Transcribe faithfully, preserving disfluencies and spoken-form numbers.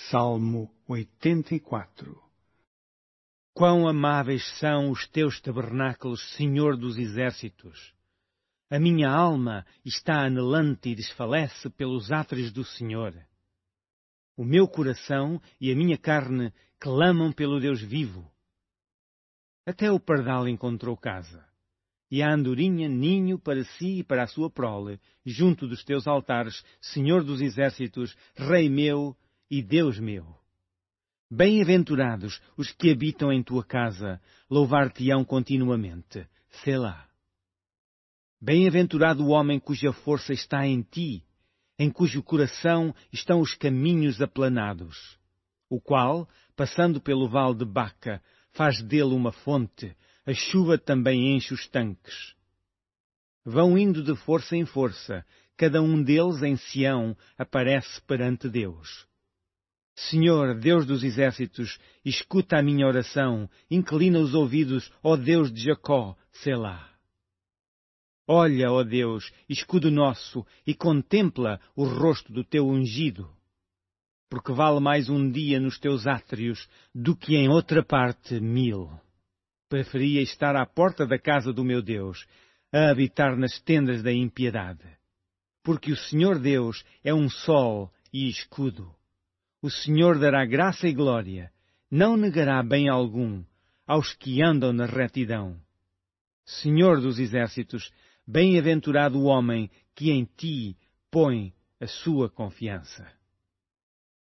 Salmo oitenta e quatro. Quão amáveis são os teus tabernáculos, Senhor dos exércitos! A minha alma está anelante e desfalece pelos átrios do Senhor. O meu coração e a minha carne clamam pelo Deus vivo. Até o pardal encontrou casa, e a andorinha ninho para si e para a sua prole, junto dos teus altares, Senhor dos exércitos, Rei meu e Deus meu. Bem-aventurados os que habitam em tua casa, louvar-te-ão continuamente. Selá. Bem-aventurado o homem cuja força está em ti, em cujo coração estão os caminhos aplanados, o qual, passando pelo vale de Baca, faz dele uma fonte, a chuva também enche os tanques. Vão indo de força em força, cada um deles em Sião aparece perante Deus. Senhor, Deus dos exércitos, escuta a minha oração, inclina os ouvidos, ó Deus de Jacó, Selá. Olha, ó Deus, escudo nosso, e contempla o rosto do teu ungido. Porque vale mais um dia nos teus átrios do que em outra parte mil. Preferia estar à porta da casa do meu Deus, a habitar nas tendas da impiedade. Porque o Senhor Deus é um sol e escudo. O Senhor dará graça e glória, não negará bem algum aos que andam na retidão. Senhor dos exércitos, bem-aventurado o homem que em ti põe a sua confiança.